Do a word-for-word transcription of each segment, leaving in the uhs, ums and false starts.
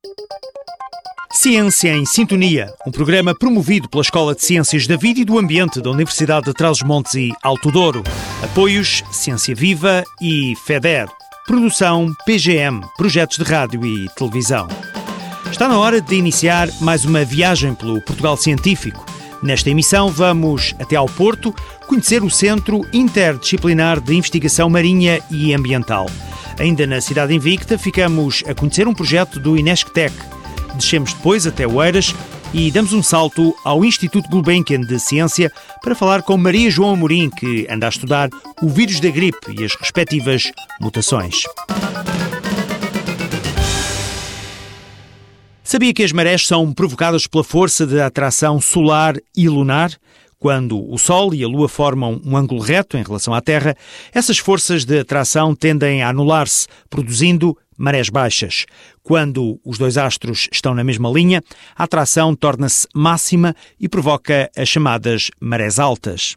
Ciência em Sintonia, um programa promovido pela Escola de Ciências da Vida e do Ambiente da Universidade de Trás-os-Montes e Alto Douro. Apoios Ciência Viva e FEDER. Produção P G M, Projetos de Rádio e Televisão. Está na hora de iniciar mais uma viagem pelo Portugal Científico. Nesta emissão vamos até ao Porto conhecer o Centro Interdisciplinar de Investigação Marinha e Ambiental. Ainda na Cidade Invicta ficamos a conhecer um projeto do INESCTEC. Descemos depois até Oeiras e damos um salto ao Instituto Gulbenkian de Ciência para falar com Maria João Amorim, que anda a estudar o vírus da gripe e as respectivas mutações. Sabia que as marés são provocadas pela força de atração solar e lunar? Quando o Sol e a Lua formam um ângulo reto em relação à Terra, essas forças de atração tendem a anular-se, produzindo marés baixas. Quando os dois astros estão na mesma linha, a atração torna-se máxima e provoca as chamadas marés altas.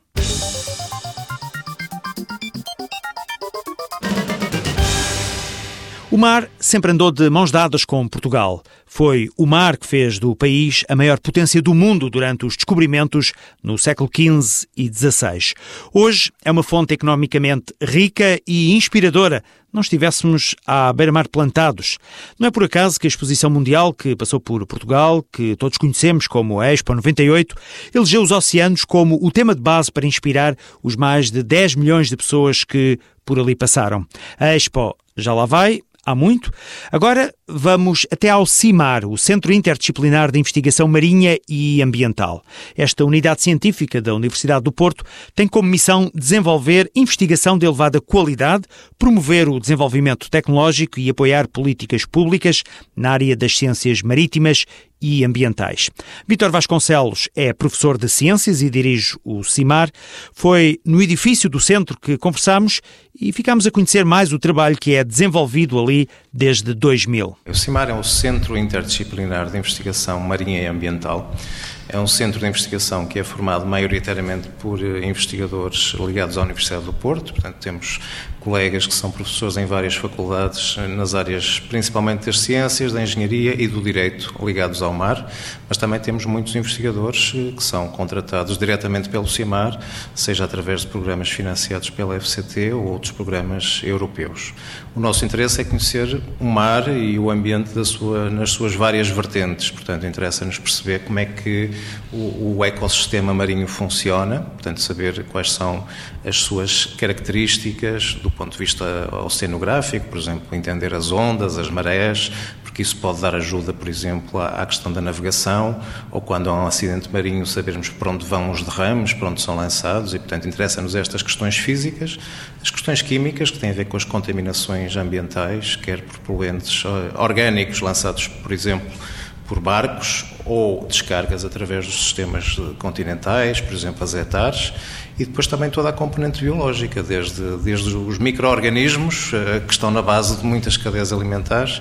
O mar sempre andou de mãos dadas com Portugal. Foi o mar que fez do país a maior potência do mundo durante os descobrimentos no século quinze e dezasseis. Hoje é uma fonte economicamente rica e inspiradora, não estivéssemos à beira-mar plantados. Não é por acaso que a exposição mundial que passou por Portugal, que todos conhecemos como a Expo noventa e oito, elegeu os oceanos como o tema de base para inspirar os mais de dez milhões de pessoas que por ali passaram. A Expo já lá vai. Há muito. Agora vamos até ao CIMAR, o Centro Interdisciplinar de Investigação Marinha e Ambiental. Esta unidade científica da Universidade do Porto tem como missão desenvolver investigação de elevada qualidade, promover o desenvolvimento tecnológico e apoiar políticas públicas na área das ciências marítimas e ambientais. Vítor Vasconcelos é professor de Ciências e dirige o CIMAR. Foi no edifício do centro que conversamos e ficámos a conhecer mais o trabalho que é desenvolvido ali desde dois mil. O CIMAR é o Centro Interdisciplinar de Investigação Marinha e Ambiental. É um centro de investigação que é formado maioritariamente por investigadores ligados à Universidade do Porto. Portanto, temos colegas que são professores em várias faculdades, nas áreas principalmente das ciências, da engenharia e do direito ligados ao mar, mas também temos muitos investigadores que são contratados diretamente pelo CIMAR, seja através de programas financiados pela F C T ou outros programas europeus. O nosso interesse é conhecer o mar e o ambiente da sua, nas suas várias vertentes, portanto, interessa-nos perceber como é que o, o ecossistema marinho funciona, portanto, saber quais são as suas características do ponto de vista oceanográfico, por exemplo, entender as ondas, as marés, porque isso pode dar ajuda, por exemplo, à questão da navegação, ou quando há um acidente marinho, sabermos para onde vão os derrames, para onde são lançados, e, portanto, interessa-nos estas questões físicas, as questões químicas, que têm a ver com as contaminações ambientais, quer por poluentes orgânicos lançados, por exemplo, por barcos ou descargas através dos sistemas continentais, por exemplo, as hectares, e depois também toda a componente biológica, desde, desde os micro-organismos que estão na base de muitas cadeias alimentares,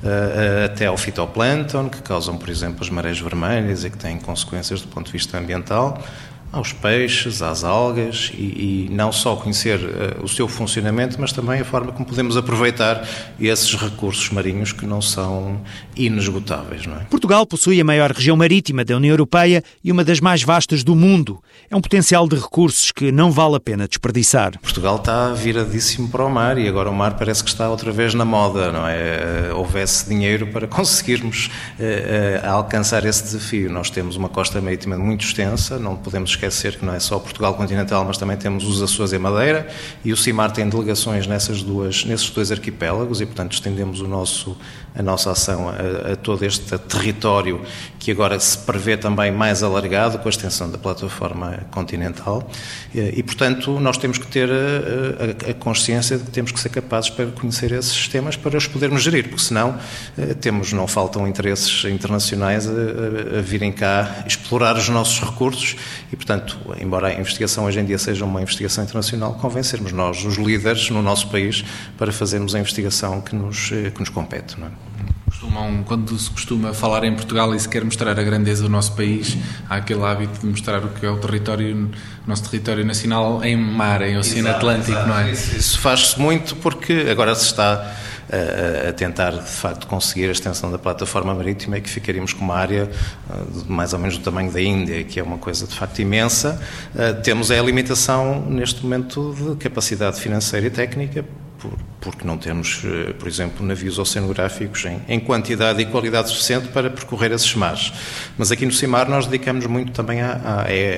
até ao fitoplâncton, que causam, por exemplo, as marés vermelhas e que têm consequências do ponto de vista ambiental, aos peixes, às algas, e, e não só conhecer uh, o seu funcionamento, mas também a forma como podemos aproveitar esses recursos marinhos que não são inesgotáveis, não é? Portugal possui a maior região marítima da União Europeia e uma das mais vastas do mundo. É um potencial de recursos que não vale a pena desperdiçar. Portugal está viradíssimo para o mar e agora o mar parece que está outra vez na moda, não é? Uh, houvesse dinheiro para conseguirmos uh, uh, alcançar esse desafio. Nós temos uma costa marítima muito extensa, não podemos esquecer esquecer que não é só Portugal continental, mas também temos os Açores e a Madeira, e o CIMAR tem delegações nessas duas, nesses dois arquipélagos e, portanto, estendemos o nosso, a nossa ação a, a todo este território que agora se prevê também mais alargado com a extensão da plataforma continental e, e portanto, nós temos que ter a, a, a consciência de que temos que ser capazes para conhecer esses sistemas para os podermos gerir, porque senão temos, não faltam interesses internacionais a, a, a virem cá explorar os nossos recursos e, portanto, embora a investigação hoje em dia seja uma investigação internacional, convém sermos nós os líderes no nosso país para fazermos a investigação que nos, que nos compete, não é? Costumam, quando se costuma falar em Portugal e se quer mostrar a grandeza do nosso país, há aquele hábito de mostrar o que é o território, o nosso território nacional em mar, em Oceano Atlântico, não é? Isso, isso faz-se muito porque agora se está a, a tentar, de facto, conseguir a extensão da plataforma marítima, é que ficaríamos com uma área uh, mais ou menos do tamanho da Índia, que é uma coisa, de facto, imensa. Uh, temos a limitação, neste momento, de capacidade financeira e técnica, porque não temos, por exemplo, navios oceanográficos em, em quantidade e qualidade suficiente para percorrer esses mares. Mas aqui no CIMAR nós dedicamos muito também a, a,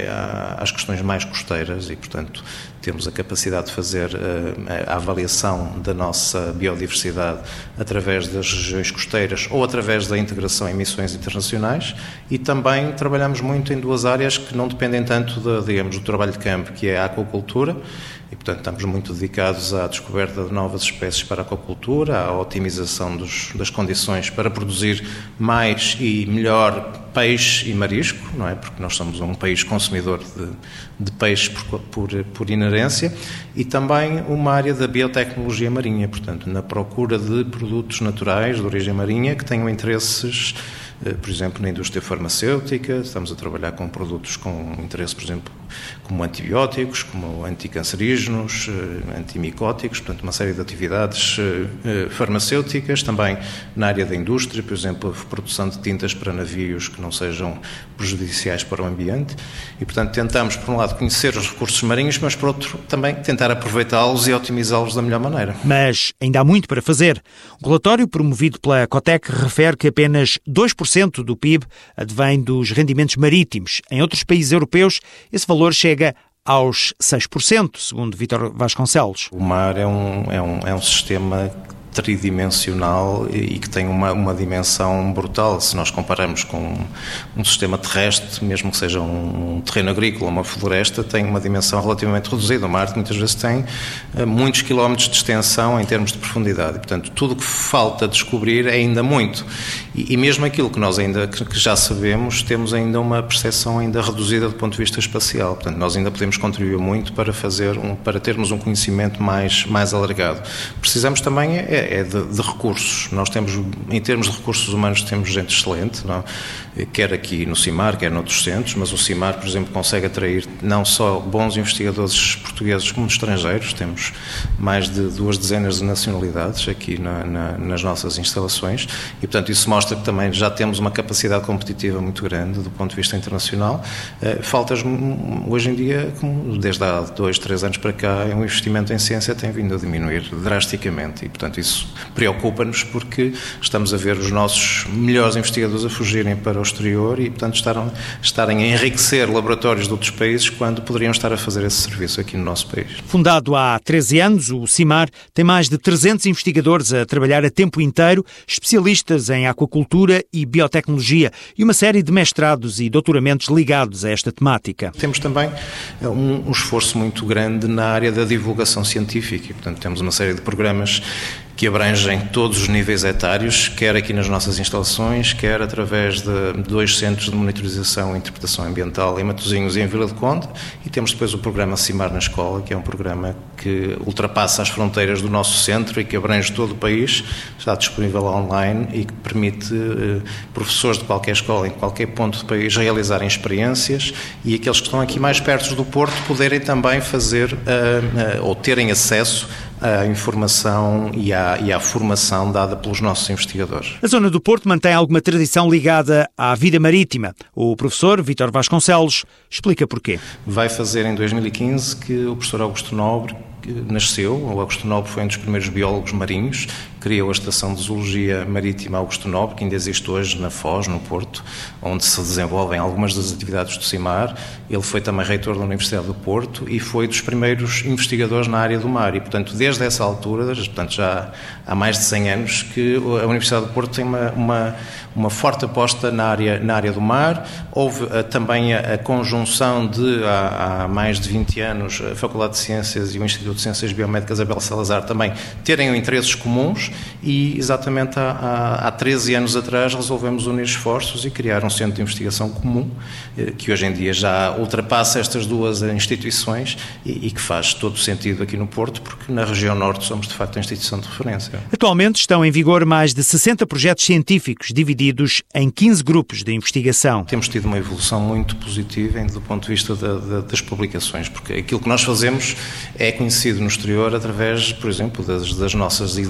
a, às questões mais costeiras e, portanto, temos a capacidade de fazer a, a avaliação da nossa biodiversidade através das regiões costeiras ou através da integração em missões internacionais, e também trabalhamos muito em duas áreas que não dependem tanto de, digamos, do trabalho de campo, que é a aquacultura. E, portanto, estamos muito dedicados à descoberta de novas espécies para a aquacultura, à otimização dos, das condições para produzir mais e melhor peixe e marisco, não é? Porque nós somos um país consumidor de, de peixe por, por, por inerência, e também uma área da biotecnologia marinha, portanto, na procura de produtos naturais de origem marinha que tenham interesses, por exemplo, na indústria farmacêutica. Estamos a trabalhar com produtos com interesse, por exemplo, como antibióticos, como anticancerígenos, antimicóticos, portanto, uma série de atividades farmacêuticas. Também na área da indústria, por exemplo, a produção de tintas para navios que não sejam prejudiciais para o ambiente. E, portanto, tentamos, por um lado, conhecer os recursos marinhos, mas, por outro, também tentar aproveitá-los e otimizá-los da melhor maneira. Mas ainda há muito para fazer. O relatório promovido pela Cotec refere que apenas dois por cento do P I B advém dos rendimentos marítimos. Em outros países europeus, esse valor chega aos seis por cento, segundo Vítor Vasconcelos. O mar é um, é um, é um sistema tridimensional e que tem uma, uma dimensão brutal. Se nós compararmos com um, um sistema terrestre, mesmo que seja um, um terreno agrícola, uma floresta, tem uma dimensão relativamente reduzida. O mar muitas vezes tem uh, muitos quilómetros de extensão em termos de profundidade. E, portanto, tudo o que falta descobrir é ainda muito. E, e mesmo aquilo que nós ainda que, que já sabemos, temos ainda uma percepção ainda reduzida do ponto de vista espacial. Portanto, nós ainda podemos contribuir muito para fazer um, para termos um conhecimento mais, mais alargado. Precisamos também é, é de, de recursos. Nós temos, em termos de recursos humanos, temos gente excelente, não? Quer aqui no CIMAR, quer noutros centros, mas o CIMAR, por exemplo, consegue atrair não só bons investigadores portugueses como estrangeiros. Temos mais de duas dezenas de nacionalidades aqui na, na, nas nossas instalações e, portanto, isso mostra que também já temos uma capacidade competitiva muito grande do ponto de vista internacional. Faltas, hoje em dia, desde há dois, três anos para cá, o investimento em ciência tem vindo a diminuir drasticamente e, portanto, isso preocupa-nos porque estamos a ver os nossos melhores investigadores a fugirem para o exterior e, portanto, estarem, estarem a enriquecer laboratórios de outros países quando poderiam estar a fazer esse serviço aqui no nosso país. Fundado há treze anos, o CIMAR tem mais de trezentos investigadores a trabalhar a tempo inteiro, especialistas em aquacultura e biotecnologia e uma série de mestrados e doutoramentos ligados a esta temática. Temos também um, um esforço muito grande na área da divulgação científica e, portanto, temos uma série de programas que abrangem todos os níveis etários, quer aqui nas nossas instalações, quer através de dois centros de monitorização e interpretação ambiental em Matosinhos e em Vila de Conde, e temos depois o programa CIMAR na Escola, que é um programa que ultrapassa as fronteiras do nosso centro e que abrange todo o país, está disponível online e que permite eh, professores de qualquer escola, em qualquer ponto do país, realizarem experiências e aqueles que estão aqui mais perto do Porto poderem também fazer uh, uh, ou terem acesso à informação e à, e à formação dada pelos nossos investigadores. A zona do Porto mantém alguma tradição ligada à vida marítima. O professor Vítor Vasconcelos explica porquê. Vai fazer em dois mil e quinze que o professor Augusto Nobre nasceu. O Augusto Nobre foi um dos primeiros biólogos marinhos, criou a Estação de Zoologia Marítima Augusto Nobre, que ainda existe hoje na Foz, no Porto, onde se desenvolvem algumas das atividades do CIMAR. Ele foi também reitor da Universidade do Porto e foi dos primeiros investigadores na área do mar e, portanto, desde essa altura, portanto, já há mais de cem anos, que a Universidade do Porto tem uma, uma, uma forte aposta na área, na área do mar. Houve uh, também a, a conjunção de, há, há mais de vinte anos, a Faculdade de Ciências e o Instituto de Ciências Biomédicas Abel Salazar também terem interesses comuns e, exatamente há, há, há treze anos atrás, resolvemos unir esforços e criar um centro de investigação comum, eh, que hoje em dia já ultrapassa estas duas instituições e, e que faz todo sentido aqui no Porto, porque na região norte somos, de facto, a instituição de referência. Atualmente estão em vigor mais de sessenta projetos científicos, divididos em quinze grupos de investigação. Temos tido uma evolução muito positiva do ponto de vista da, da, das publicações, porque aquilo que nós fazemos é conhecido no exterior através, por exemplo, das, das nossas idas a congressos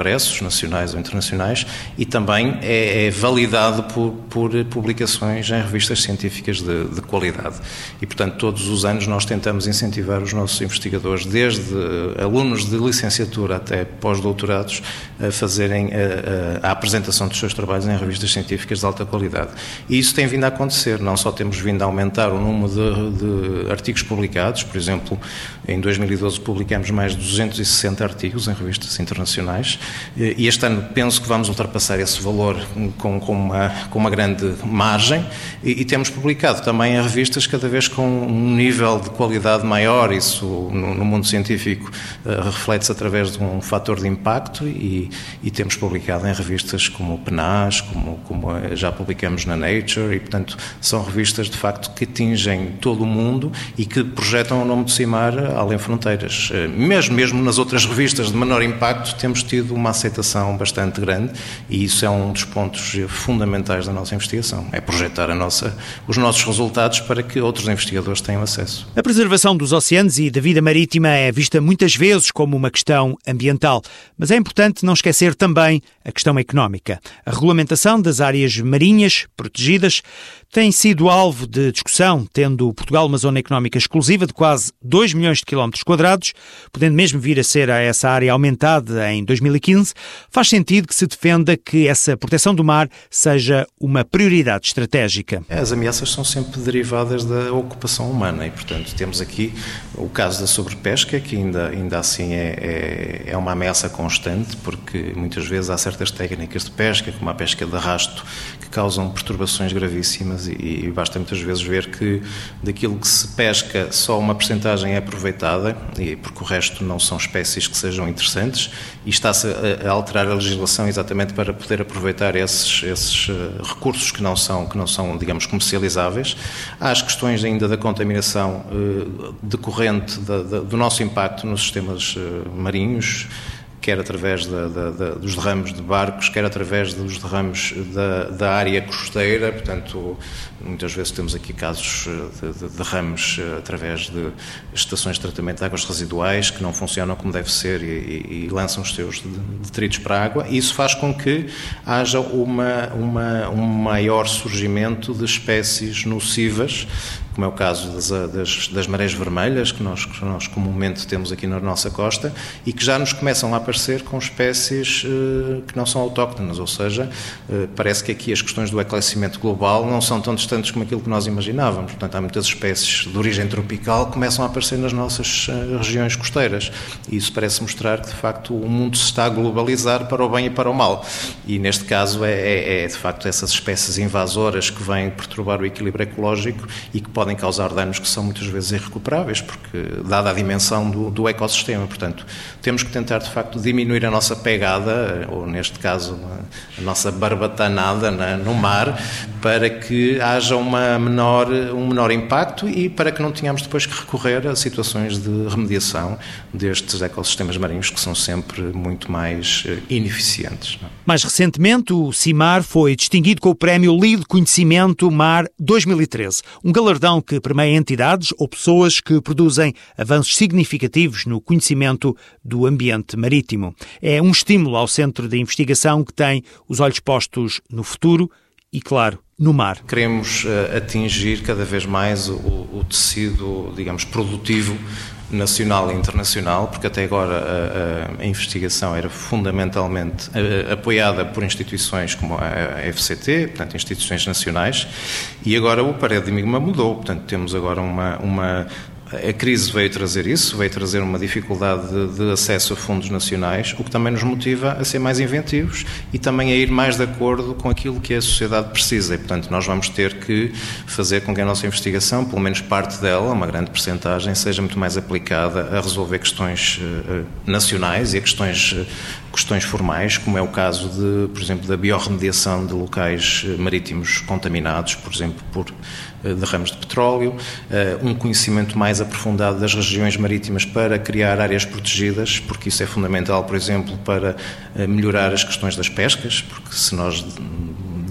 congressos nacionais ou internacionais e também é, é validado por, por publicações em revistas científicas de, de qualidade. E, portanto, todos os anos nós tentamos incentivar os nossos investigadores, desde alunos de licenciatura até pós-doutorados, a fazerem a, a, a apresentação dos seus trabalhos em revistas científicas de alta qualidade. E isso tem vindo a acontecer, não só temos vindo a aumentar o número de, de artigos publicados, por exemplo, em dois mil e doze publicamos mais de duzentos e sessenta artigos em revistas internacionais e este ano penso que vamos ultrapassar esse valor com, com, uma, com uma grande margem e, e temos publicado também em revistas cada vez com um nível de qualidade maior, isso no, no mundo científico uh, reflete-se através de um fator de impacto e, e temos publicado em revistas como o P N A S, como, como já publicamos na Nature e, portanto, são revistas de facto que atingem todo o mundo e que projetam o nome de CIMAR além fronteiras. Mesmo, mesmo nas outras revistas de menor impacto temos tido uma aceitação bastante grande e isso é um dos pontos fundamentais da nossa investigação, é projetar a nossa, os nossos resultados para que outros investigadores tenham acesso. A preservação dos oceanos e da vida marítima é vista muitas vezes como uma questão ambiental, mas é importante não esquecer também a questão económica. A regulamentação das áreas marinhas protegidas tem sido alvo de discussão, tendo Portugal uma zona económica exclusiva de quase dois milhões de quilómetros quadrados, podendo mesmo vir a ser a essa área aumentada em dois mil e quinze, faz sentido que se defenda que essa proteção do mar seja uma prioridade estratégica. As ameaças são sempre derivadas da ocupação humana e, portanto, temos aqui o caso da sobrepesca, que ainda, ainda assim é, é, é uma ameaça constante, porque muitas vezes há certas técnicas de pesca, como a pesca de arrasto, que causam perturbações gravíssimas e, e basta muitas vezes ver que daquilo que se pesca só uma percentagem é aproveitada, e porque o resto não são espécies que sejam interessantes, e está-se a, a alterar a legislação exatamente para poder aproveitar esses, esses uh, recursos que não são, que não são, digamos, comercializáveis. Há as questões ainda da contaminação uh, decorrente da, da, do nosso impacto nos sistemas uh, marinhos, quer através da, da, da, dos derrames de barcos, quer através dos derrames da, da área costeira. Portanto, muitas vezes temos aqui casos de, de derrames através de estações de tratamento de águas residuais que não funcionam como deve ser e, e, e lançam os seus detritos para a água. E isso faz com que haja uma, uma, um maior surgimento de espécies nocivas, como é o caso das, das, das marés vermelhas, que nós, que nós comumente temos aqui na nossa costa, e que já nos começam a aparecer com espécies uh, que não são autóctonas, ou seja, uh, parece que aqui as questões do aquecimento global não são tão distantes como aquilo que nós imaginávamos. Portanto, há muitas espécies de origem tropical que começam a aparecer nas nossas uh, regiões costeiras, e isso parece mostrar que, de facto, o mundo se está a globalizar para o bem e para o mal, e neste caso é, é, é de facto, essas espécies invasoras que vêm perturbar o equilíbrio ecológico e que podem causar danos que são muitas vezes irrecuperáveis, porque dada a dimensão do, do ecossistema. Portanto, temos que tentar de facto diminuir a nossa pegada, ou neste caso a nossa barbatanada na, no mar, para que haja uma menor, um menor impacto e para que não tenhamos depois que recorrer a situações de remediação destes ecossistemas marinhos que são sempre muito mais ineficientes. Mais recentemente, o CIMAR foi distinguido com o Prémio Lido Conhecimento Mar dois mil e treze, um galardão que permeia entidades ou pessoas que produzem avanços significativos no conhecimento do ambiente marítimo. É um estímulo ao centro de investigação que tem os olhos postos no futuro e, claro, no mar. Queremos uh, atingir cada vez mais o, o tecido, digamos, produtivo nacional e internacional, porque até agora a, a, a investigação era fundamentalmente a, a, apoiada por instituições como a, a F C T, portanto, instituições nacionais, e agora o paradigma mudou, portanto, temos agora uma... uma A crise veio trazer isso, veio trazer uma dificuldade de, de acesso a fundos nacionais, o que também nos motiva a ser mais inventivos e também a ir mais de acordo com aquilo que a sociedade precisa. E, portanto, nós vamos ter que fazer com que a nossa investigação, pelo menos parte dela, uma grande percentagem, seja muito mais aplicada a resolver questões uh, nacionais e a questões, uh, questões formais, como é o caso, de, por exemplo, da biorremediação de locais marítimos contaminados, por exemplo, por uh, derrames de petróleo, uh, um conhecimento mais aprofundado das regiões marítimas para criar áreas protegidas, porque isso é fundamental, por exemplo, para melhorar as questões das pescas, porque se nós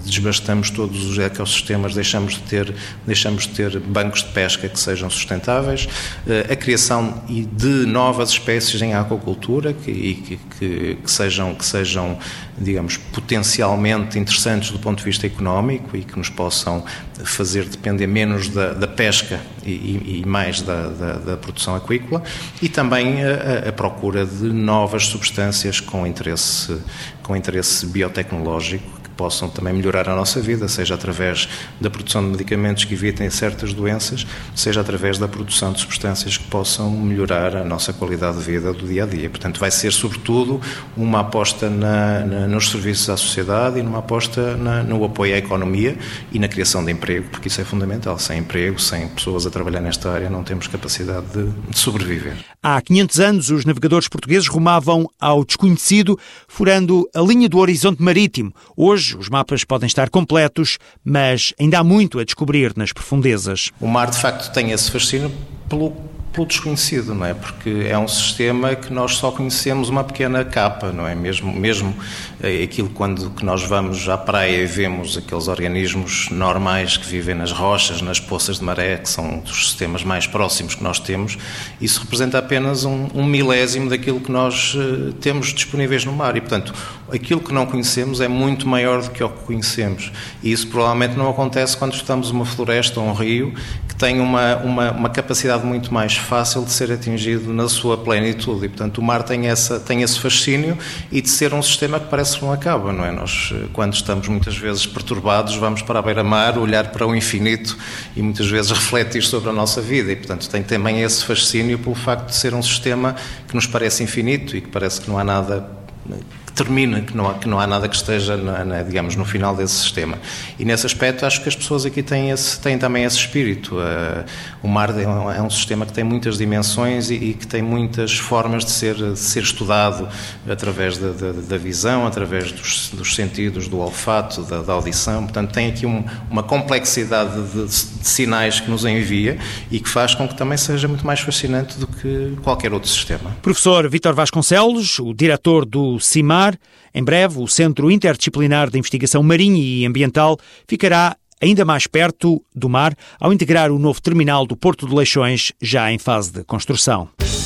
desbastamos todos os ecossistemas, deixamos de ter, deixamos de ter bancos de pesca que sejam sustentáveis, a criação de novas espécies em aquacultura que, e que, que, que, sejam, que sejam, digamos, potencialmente interessantes do ponto de vista económico e que nos possam fazer depender menos da, da pesca e, e mais da, da, da produção aquícola, e também a, a procura de novas substâncias com interesse, com interesse biotecnológico, possam também melhorar a nossa vida, seja através da produção de medicamentos que evitem certas doenças, seja através da produção de substâncias que possam melhorar a nossa qualidade de vida do dia a dia. Portanto, vai ser sobretudo uma aposta na, na, nos serviços à sociedade e numa aposta na, no apoio à economia e na criação de emprego, porque isso é fundamental. Sem emprego, sem pessoas a trabalhar nesta área, não temos capacidade de, de sobreviver. Há quinhentos anos, os navegadores portugueses rumavam ao desconhecido, furando a linha do horizonte marítimo. Hoje, os mapas podem estar completos, mas ainda há muito a descobrir nas profundezas. O mar, de facto, tem esse fascínio pelo, pelo desconhecido, não é? Porque é um sistema que nós só conhecemos uma pequena capa, não é? Mesmo, mesmo aquilo quando que nós vamos à praia e vemos aqueles organismos normais que vivem nas rochas, nas poças de maré, que são dos sistemas mais próximos que nós temos, isso representa apenas um, um milésimo daquilo que nós uh, temos disponíveis no mar e, portanto, aquilo que não conhecemos é muito maior do que o que conhecemos. E isso provavelmente não acontece quando estamos numa floresta ou um rio que tem uma, uma, uma capacidade muito mais fácil de ser atingido na sua plenitude. E, portanto, o mar tem, essa, tem esse fascínio e de ser um sistema que parece que não acaba, não é? Nós, quando estamos muitas vezes perturbados, vamos para a beira-mar, olhar para o infinito e muitas vezes refletir sobre a nossa vida. E, portanto, tem também esse fascínio pelo facto de ser um sistema que nos parece infinito e que parece que não há nada que termina, que não há, que não há nada que esteja, na, na, digamos, no final desse sistema. E nesse aspecto acho que as pessoas aqui têm, esse, têm também esse espírito. Uh, o mar é um, é um sistema que tem muitas dimensões e, e que tem muitas formas de ser, de ser estudado através da, da, da visão, através dos, dos sentidos, do olfato, da, da audição. Portanto, tem aqui um, uma complexidade de, de sinais que nos envia e que faz com que também seja muito mais fascinante do que qualquer outro sistema. Professor Vítor Vasconcelos, o diretor do CIMAR. Em breve, o Centro Interdisciplinar de Investigação Marinha e Ambiental ficará ainda mais perto do mar ao integrar o novo terminal do Porto de Leixões, já em fase de construção.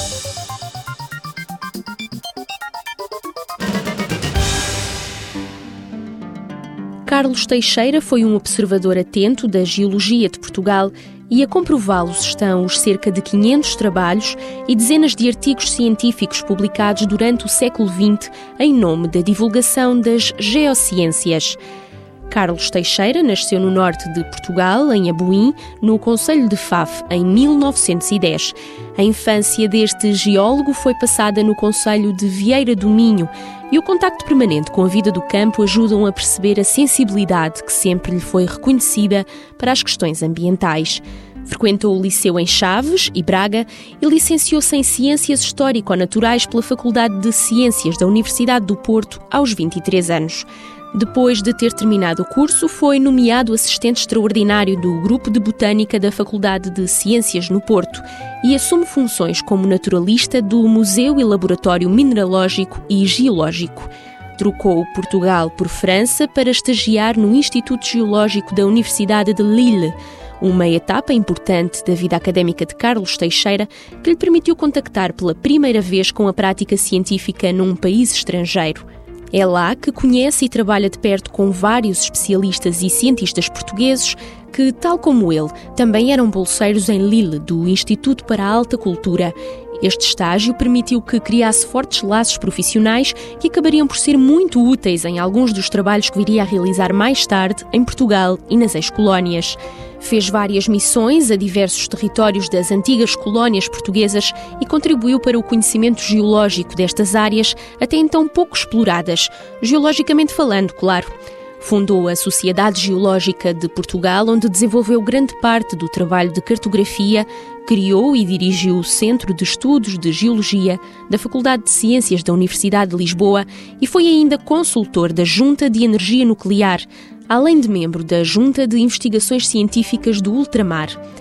Carlos Teixeira foi um observador atento da geologia de Portugal e a comprová-los estão os cerca de quinhentos trabalhos e dezenas de artigos científicos publicados durante o século vinte em nome da divulgação das geociências. Carlos Teixeira nasceu no norte de Portugal, em Abuim, no concelho de Faf, em mil novecentos e dez. A infância deste geólogo foi passada no concelho de Vieira do Minho e o contacto permanente com a vida do campo ajudam a perceber a sensibilidade que sempre lhe foi reconhecida para as questões ambientais. Frequentou o liceu em Chaves e Braga e licenciou-se em Ciências Histórico-Naturais pela Faculdade de Ciências da Universidade do Porto aos vinte e três anos. Depois de ter terminado o curso, foi nomeado assistente extraordinário do Grupo de Botânica da Faculdade de Ciências no Porto e assume funções como naturalista do Museu e Laboratório Mineralógico e Geológico. Trocou Portugal por França para estagiar no Instituto Geológico da Universidade de Lille, uma etapa importante da vida académica de Carlos Teixeira que lhe permitiu contactar pela primeira vez com a prática científica num país estrangeiro. É lá que conhece e trabalha de perto com vários especialistas e cientistas portugueses que, tal como ele, também eram bolseiros em Lille, do Instituto para a Alta Cultura. Este estágio permitiu que criasse fortes laços profissionais que acabariam por ser muito úteis em alguns dos trabalhos que viria a realizar mais tarde em Portugal e nas ex-colónias. Fez várias missões a diversos territórios das antigas colónias portuguesas e contribuiu para o conhecimento geológico destas áreas, até então pouco exploradas, geologicamente falando, claro. Fundou a Sociedade Geológica de Portugal, onde desenvolveu grande parte do trabalho de cartografia, criou e dirigiu o Centro de Estudos de Geologia da Faculdade de Ciências da Universidade de Lisboa e foi ainda consultor da Junta de Energia Nuclear, além de membro da Junta de Investigações Científicas do Ultramar.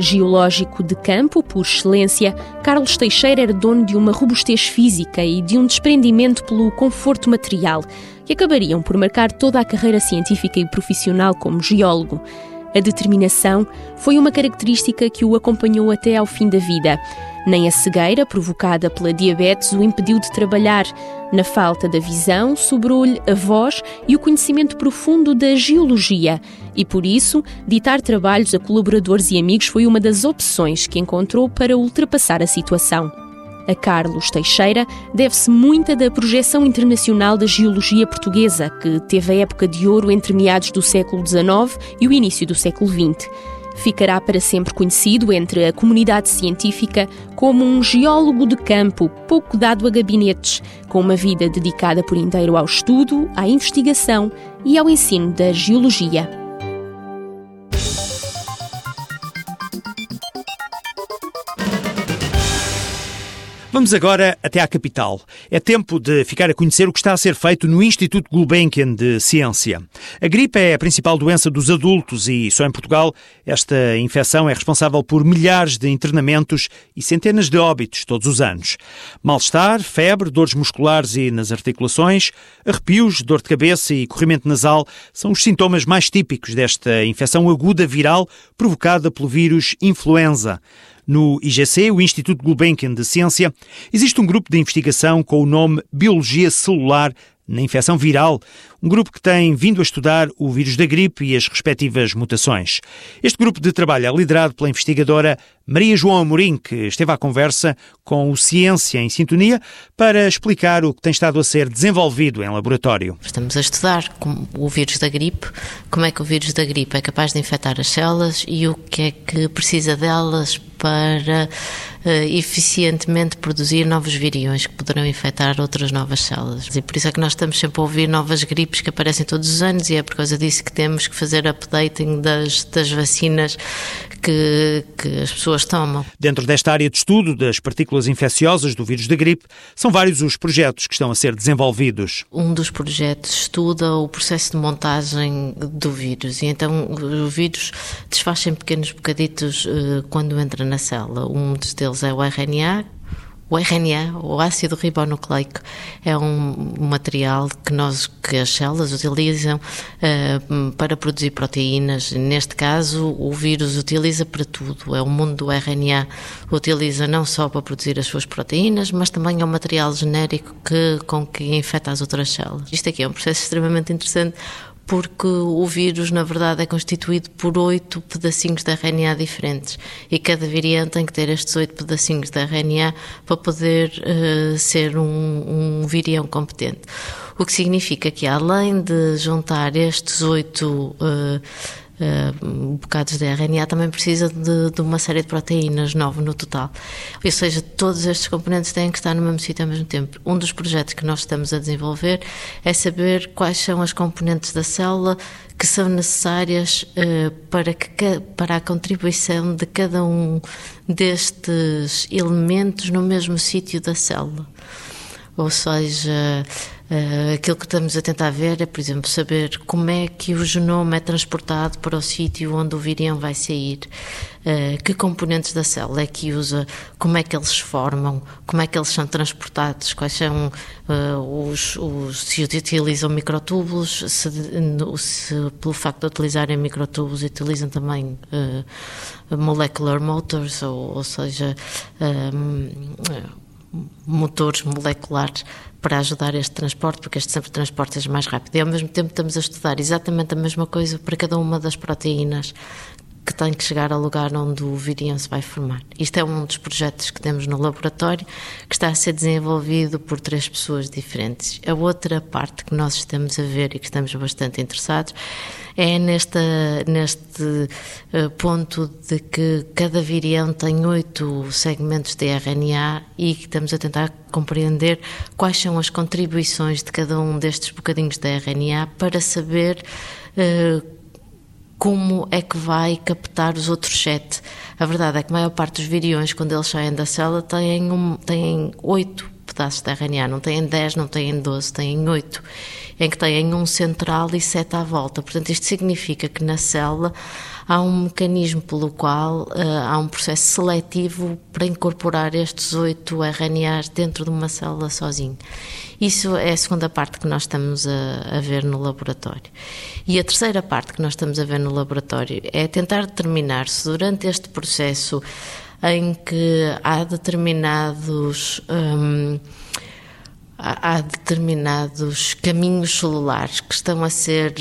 Geológico de campo, por excelência, Carlos Teixeira era dono de uma robustez física e de um desprendimento pelo conforto material, que acabariam por marcar toda a carreira científica e profissional como geólogo. A determinação foi uma característica que o acompanhou até ao fim da vida. Nem a cegueira, provocada pela diabetes, o impediu de trabalhar. Na falta da visão, sobrou-lhe a voz e o conhecimento profundo da geologia. E, por isso, ditar trabalhos a colaboradores e amigos foi uma das opções que encontrou para ultrapassar a situação. A Carlos Teixeira deve-se muita da projeção internacional da geologia portuguesa, que teve a época de ouro entre meados do século dezenove e o início do século vinte. Ficará para sempre conhecido entre a comunidade científica como um geólogo de campo, pouco dado a gabinetes, com uma vida dedicada por inteiro ao estudo, à investigação e ao ensino da geologia. Vamos agora até à capital. É tempo de ficar a conhecer o que está a ser feito no Instituto Gulbenkian de Ciência. A gripe é a principal doença dos adultos e, só em Portugal, esta infecção é responsável por milhares de internamentos e centenas de óbitos todos os anos. Mal-estar, febre, dores musculares e nas articulações, arrepios, dor de cabeça e corrimento nasal são os sintomas mais típicos desta infecção aguda viral provocada pelo vírus influenza. No I G C, o Instituto Gulbenkian de Ciência, existe um grupo de investigação com o nome Biologia Celular na Infecção Viral, um grupo que tem vindo a estudar o vírus da gripe e as respectivas mutações. Este grupo de trabalho é liderado pela investigadora Maria João Amorim, que esteve à conversa com o Ciência em Sintonia para explicar o que tem estado a ser desenvolvido em laboratório. Estamos a estudar como o vírus da gripe, como é que o vírus da gripe é capaz de infectar as células e o que é que precisa delas para uh, eficientemente produzir novos viriões que poderão infectar outras novas células. E por isso é que nós estamos sempre a ouvir novas gripes que aparecem todos os anos e é por causa disso que temos que fazer updating das, das vacinas que, que as pessoas tomam. Dentro desta área de estudo das partículas infecciosas do vírus da gripe, são vários os projetos que estão a ser desenvolvidos. Um dos projetos estuda o processo de montagem do vírus e então o vírus desfaz em pequenos bocaditos uh, quando entra na célula. Um deles é o R N A. O R N A, o ácido ribonucleico, é um material que, nós, que as células utilizam uh, para produzir proteínas. Neste caso, o vírus utiliza para tudo. É o mundo do R N A. Utiliza não só para produzir as suas proteínas, mas também é um material genérico que, com que infecta as outras células. Isto aqui é um processo extremamente interessante, porque o vírus, na verdade, é constituído por oito pedacinhos de R N A diferentes e cada virião tem que ter estes oito pedacinhos de R N A para poder uh, ser um, um virião competente. O que significa que, além de juntar estes oito uh, Uh, bocados de R N A, também precisa de, de uma série de proteínas, nove no total. Ou seja, todos estes componentes têm que estar no mesmo sítio ao mesmo tempo. Um dos projetos que nós estamos a desenvolver é saber quais são as componentes da célula que são necessárias uh, para, que, para a contribuição de cada um destes elementos no mesmo sítio da célula. Ou seja, uh, aquilo que estamos a tentar ver é, por exemplo, saber como é que o genoma é transportado para o sítio onde o virião vai sair, uh, que componentes da célula é que usa, como é que eles se formam, como é que eles são transportados, quais são uh, os, os... se utilizam microtúbulos, se, se pelo facto de utilizarem microtúbulos utilizam também uh, molecular motors, ou, ou seja... Um, motores moleculares para ajudar este transporte, porque este sempre transporte seja mais rápido. E ao mesmo tempo estamos a estudar exatamente a mesma coisa para cada uma das proteínas que tem que chegar ao lugar onde o virião se vai formar. Isto é um dos projetos que temos no laboratório, que está a ser desenvolvido por três pessoas diferentes. A outra parte que nós estamos a ver e que estamos bastante interessados é nesta, neste uh, ponto de que cada virião tem oito segmentos de R N A e que estamos a tentar compreender quais são as contribuições de cada um destes bocadinhos de R N A para saber uh, como é que vai captar os outros sete. A verdade é que a maior parte dos viriões, quando eles saem da célula, têm, um, têm oito pedaços de R N A. Não têm dez, não têm doze, têm oito, em que têm um central e sete à volta. Portanto, isto significa que na célula há um mecanismo pelo qual uh, há um processo seletivo para incorporar estes oito R N As dentro de uma célula sozinho. Isso é a segunda parte que nós estamos a, a ver no laboratório. E a terceira parte que nós estamos a ver no laboratório é tentar determinar se durante este processo em que há determinados... Hum, há determinados caminhos celulares que estão a ser,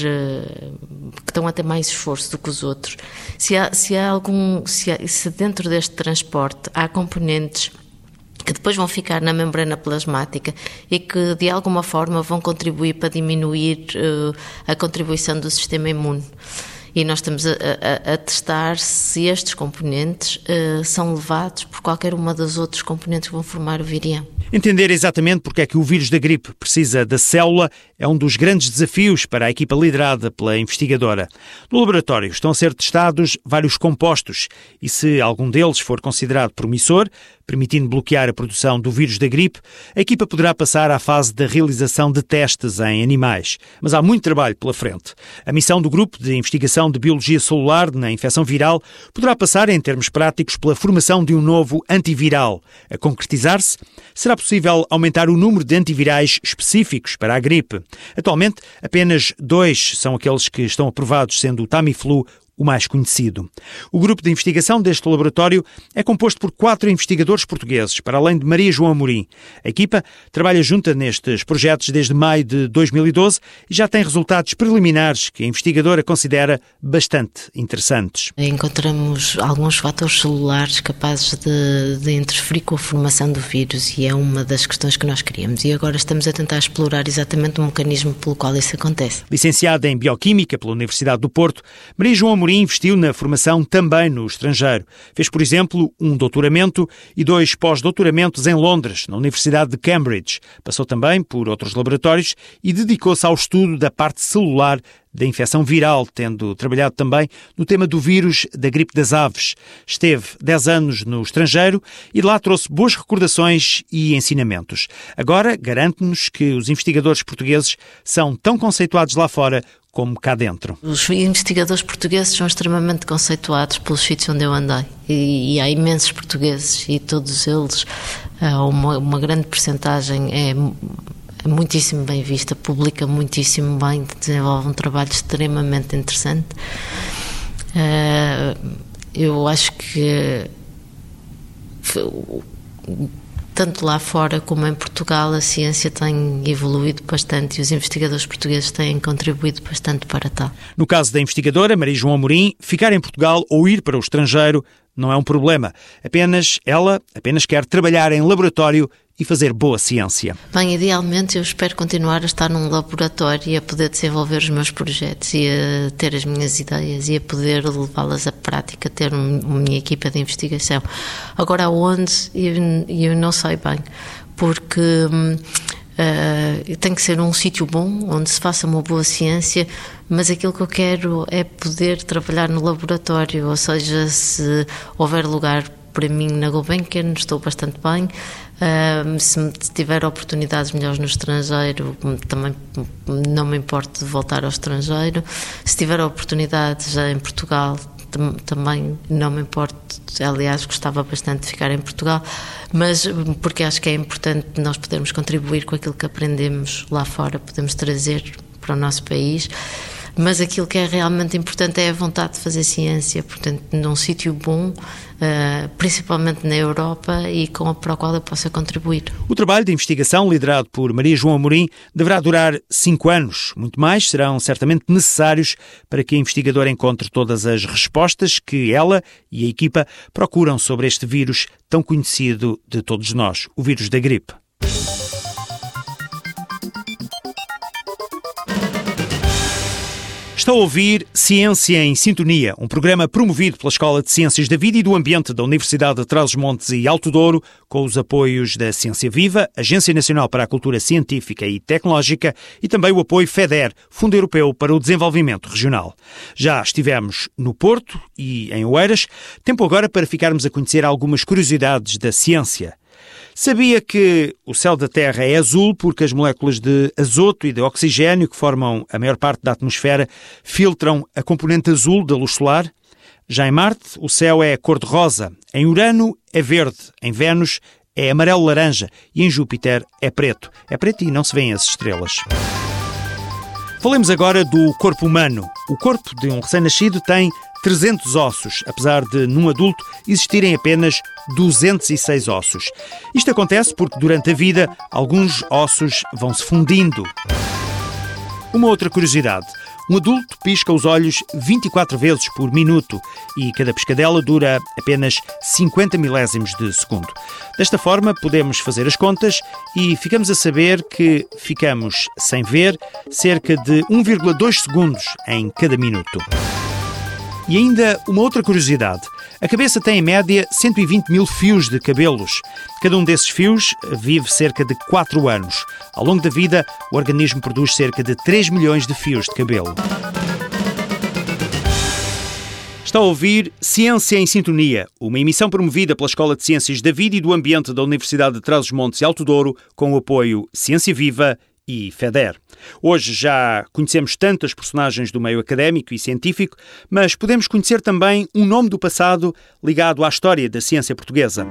que estão a ter mais esforço do que os outros. Se há, se há algum, se, há, se dentro deste transporte há componentes que depois vão ficar na membrana plasmática e que de alguma forma vão contribuir para diminuir uh, a contribuição do sistema imune. E nós estamos a, a, a testar se estes componentes uh, são levados por qualquer uma dos outros componentes que vão formar o virião. Entender exatamente porque é que o vírus da gripe precisa da célula é um dos grandes desafios para a equipa liderada pela investigadora. No laboratório estão a ser testados vários compostos e se algum deles for considerado promissor, permitindo bloquear a produção do vírus da gripe, a equipa poderá passar à fase da realização de testes em animais. Mas há muito trabalho pela frente. A missão do Grupo de Investigação de Biologia Celular na Infecção Viral poderá passar, em termos práticos, pela formação de um novo antiviral. A concretizar-se, será possível aumentar o número de antivirais específicos para a gripe. Atualmente, apenas dois são aqueles que estão aprovados, sendo o Tamiflu o mais conhecido. O grupo de investigação deste laboratório é composto por quatro investigadores portugueses, para além de Maria João Amorim. A equipa trabalha junta nestes projetos desde maio de dois mil e doze e já tem resultados preliminares que a investigadora considera bastante interessantes. Encontramos alguns fatores celulares capazes de, de interferir com a formação do vírus e é uma das questões que nós queríamos. E agora estamos a tentar explorar exatamente o mecanismo pelo qual isso acontece. Licenciada em Bioquímica pela Universidade do Porto, Maria João Amorim investiu na formação também no estrangeiro. Fez, por exemplo, um doutoramento e dois pós-doutoramentos em Londres, na Universidade de Cambridge. Passou também por outros laboratórios e dedicou-se ao estudo da parte celular da infecção viral, tendo trabalhado também no tema do vírus da gripe das aves. Esteve dez anos no estrangeiro e de lá trouxe boas recordações e ensinamentos. Agora, garante-nos que os investigadores portugueses são tão conceituados lá fora como cá dentro. Os investigadores portugueses são extremamente conceituados pelos sítios onde eu andei e, e há imensos portugueses e todos eles, uma, uma grande percentagem é, é muitíssimo bem vista, publica muitíssimo bem, desenvolve um trabalho extremamente interessante. Eu acho que tanto lá fora como em Portugal a ciência tem evoluído bastante e os investigadores portugueses têm contribuído bastante para tal. No caso da investigadora Maria João Amorim, ficar em Portugal ou ir para o estrangeiro não é um problema. Apenas ela apenas quer trabalhar em laboratório e fazer boa ciência. Bem, idealmente eu espero continuar a estar num laboratório e a poder desenvolver os meus projetos e a ter as minhas ideias e a poder levá-las à prática, ter um, uma minha equipa de investigação. Agora, aonde, eu, eu não sei bem, porque uh, tem que ser um sítio bom, onde se faça uma boa ciência, mas aquilo que eu quero é poder trabalhar no laboratório, ou seja, se houver lugar para mim na Gulbenkian, estou bastante bem. Uh, se tiver oportunidades melhores no estrangeiro, também não me importo de voltar ao estrangeiro. Se tiver oportunidades em Portugal, tam- também não me importo. Aliás, gostava bastante de ficar em Portugal, mas porque acho que é importante nós podermos contribuir com aquilo que aprendemos lá fora, podemos trazer para o nosso país. Mas aquilo que é realmente importante é a vontade de fazer ciência, portanto, num sítio bom, uh, principalmente na Europa, e com, para o qual eu possa contribuir. O trabalho de investigação, liderado por Maria João Amorim, deverá durar cinco anos. Muito mais serão certamente necessários para que a investigadora encontre todas as respostas que ela e a equipa procuram sobre este vírus tão conhecido de todos nós, o vírus da gripe. Está a ouvir Ciência em Sintonia, um programa promovido pela Escola de Ciências da Vida e do Ambiente da Universidade de Trás-os-Montes e Alto Douro, com os apoios da Ciência Viva, Agência Nacional para a Cultura Científica e Tecnológica e também o apoio FEDER, Fundo Europeu para o Desenvolvimento Regional. Já estivemos no Porto e em Oeiras, tempo agora para ficarmos a conhecer algumas curiosidades da ciência. Sabia que o céu da Terra é azul porque as moléculas de azoto e de oxigênio, que formam a maior parte da atmosfera, filtram a componente azul da luz solar? Já em Marte, o céu é cor-de-rosa. Em Urano, é verde. Em Vênus, é amarelo-laranja. E em Júpiter, é preto. É preto e não se vêem as estrelas. Falemos agora do corpo humano. O corpo de um recém-nascido tem trezentos ossos, apesar de, num adulto, existirem apenas duzentos e seis ossos. Isto acontece porque, durante a vida, alguns ossos vão se fundindo. Uma outra curiosidade. Um adulto pisca os olhos vinte e quatro vezes por minuto e cada piscadela dura apenas cinquenta milésimos de segundo. Desta forma, podemos fazer as contas e ficamos a saber que ficamos sem ver cerca de um vírgula dois segundos em cada minuto. E ainda uma outra curiosidade. A cabeça tem, em média, cento e vinte mil fios de cabelos. Cada um desses fios vive cerca de quatro anos. Ao longo da vida, o organismo produz cerca de três milhões de fios de cabelo. Está a ouvir Ciência em Sintonia, uma emissão promovida pela Escola de Ciências da Vida e do Ambiente da Universidade de Trás-os-Montes e Alto Douro, com o apoio Ciência Viva e FEDER. Hoje já conhecemos tantas personagens do meio académico e científico, mas podemos conhecer também um nome do passado ligado à história da ciência portuguesa.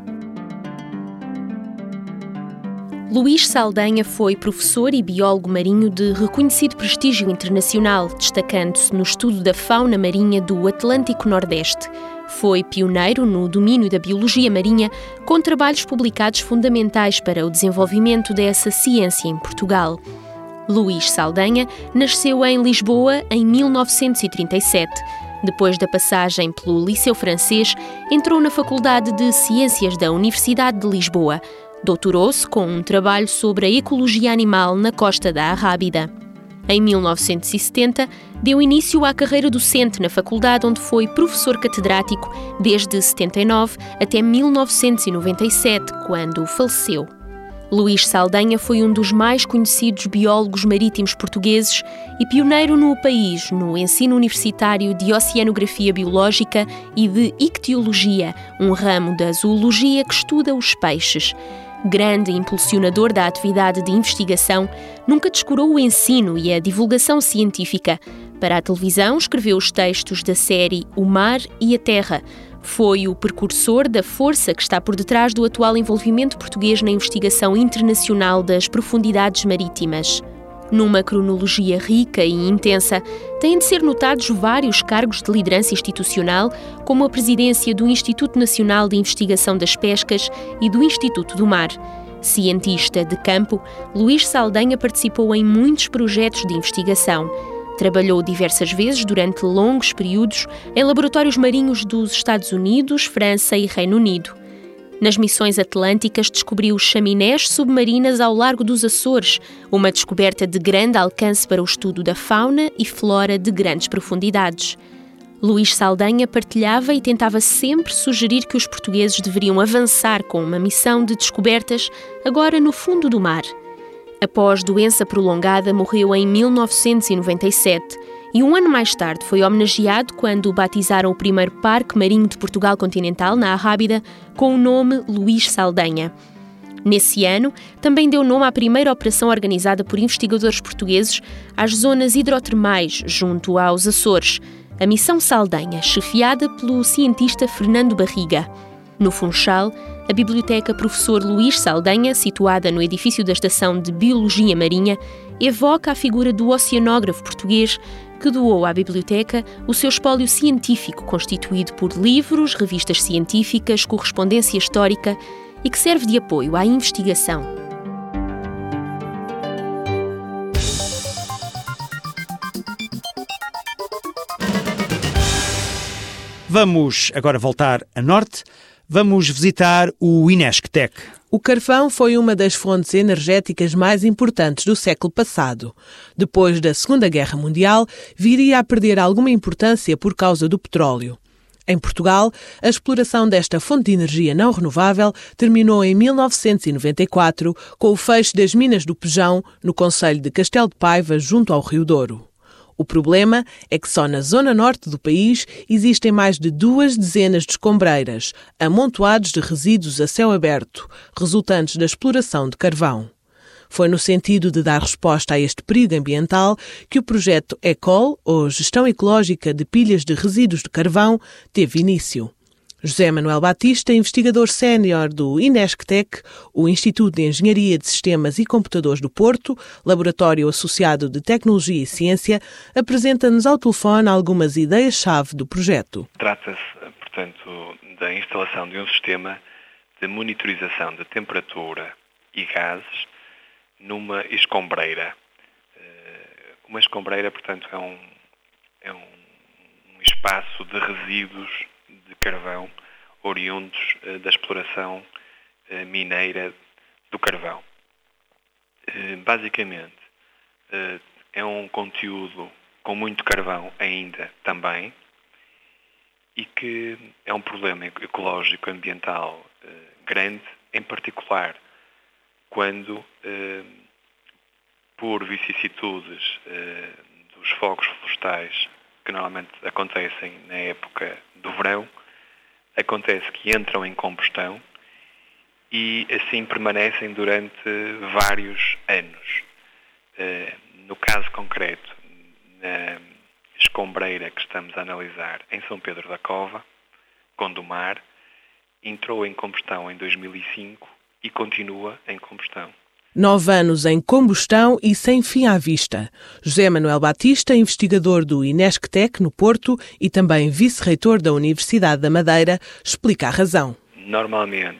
Luís Saldanha foi professor e biólogo marinho de reconhecido prestígio internacional, destacando-se no estudo da fauna marinha do Atlântico Nordeste. Foi pioneiro no domínio da biologia marinha, com trabalhos publicados fundamentais para o desenvolvimento dessa ciência em Portugal. Luís Saldanha nasceu em Lisboa em mil novecentos e trinta e sete. Depois da passagem pelo Liceu Francês, entrou na Faculdade de Ciências da Universidade de Lisboa. Doutorou-se com um trabalho sobre a ecologia animal na costa da Arrábida. Em mil novecentos e setenta, deu início à carreira docente na faculdade, onde foi professor catedrático desde setenta e nove até mil novecentos e noventa e sete, quando faleceu. Luís Saldanha foi um dos mais conhecidos biólogos marítimos portugueses e pioneiro no país no ensino universitário de oceanografia biológica e de ictiologia, um ramo da zoologia que estuda os peixes. Grande impulsionador da atividade de investigação, nunca descurou o ensino e a divulgação científica. Para a televisão, escreveu os textos da série O Mar e a Terra. Foi o precursor da força que está por detrás do atual envolvimento português na investigação internacional das profundidades marítimas. Numa cronologia rica e intensa, têm de ser notados vários cargos de liderança institucional, como a presidência do Instituto Nacional de Investigação das Pescas e do Instituto do Mar. Cientista de campo, Luís Saldanha participou em muitos projetos de investigação. Trabalhou diversas vezes durante longos períodos em laboratórios marinhos dos Estados Unidos, França e Reino Unido. Nas missões atlânticas descobriu chaminés submarinas ao largo dos Açores, uma descoberta de grande alcance para o estudo da fauna e flora de grandes profundidades. Luís Saldanha partilhava e tentava sempre sugerir que os portugueses deveriam avançar com uma missão de descobertas agora no fundo do mar. Após doença prolongada, morreu em mil novecentos e noventa e sete e um ano mais tarde foi homenageado quando batizaram o primeiro parque marinho de Portugal continental, na Arrábida, com o nome Luís Saldanha. Nesse ano, também deu nome à primeira operação organizada por investigadores portugueses às zonas hidrotermais junto aos Açores, a Missão Saldanha, chefiada pelo cientista Fernando Barriga. No Funchal, a Biblioteca Professor Luís Saldanha, situada no edifício da Estação de Biologia Marinha, evoca a figura do oceanógrafo português que doou à biblioteca o seu espólio científico, constituído por livros, revistas científicas, correspondência histórica e que serve de apoio à investigação. Vamos agora voltar a norte. Vamos visitar o Inesctec. O carvão foi uma das fontes energéticas mais importantes do século passado. Depois da Segunda Guerra Mundial, viria a perder alguma importância por causa do petróleo. Em Portugal, a exploração desta fonte de energia não renovável terminou em mil novecentos e noventa e quatro, com o fecho das minas do Pejão, no concelho de Castelo de Paiva, junto ao Rio Douro. O problema é que só na zona norte do país existem mais de duas dezenas de escombreiras, amontoados de resíduos a céu aberto, resultantes da exploração de carvão. Foi no sentido de dar resposta a este perigo ambiental que o projeto ECOL, ou Gestão Ecológica de Pilhas de Resíduos de Carvão, teve início. José Manuel Batista, investigador sénior do INESCTEC, o Instituto de Engenharia de Sistemas e Computadores do Porto, Laboratório Associado de Tecnologia e Ciência, apresenta-nos ao telefone algumas ideias-chave do projeto. Trata-se, portanto, da instalação de um sistema de monitorização de temperatura e gases numa escombreira. Uma escombreira, portanto, é um, é um espaço de resíduos de carvão oriundos da exploração mineira do carvão. Basicamente, é um conteúdo com muito carvão ainda também e que é um problema ecológico ambiental grande, em particular quando, por vicissitudes dos fogos florestais que normalmente acontecem na época do verão, acontece que entram em combustão e assim permanecem durante vários anos. No caso concreto, na escombreira que estamos a analisar em São Pedro da Cova, Gondomar, entrou em combustão em dois mil e cinco e continua em combustão. Nove anos em combustão e sem fim à vista. José Manuel Batista, investigador do INESCTEC no Porto e também vice-reitor da Universidade da Madeira, explica a razão. Normalmente,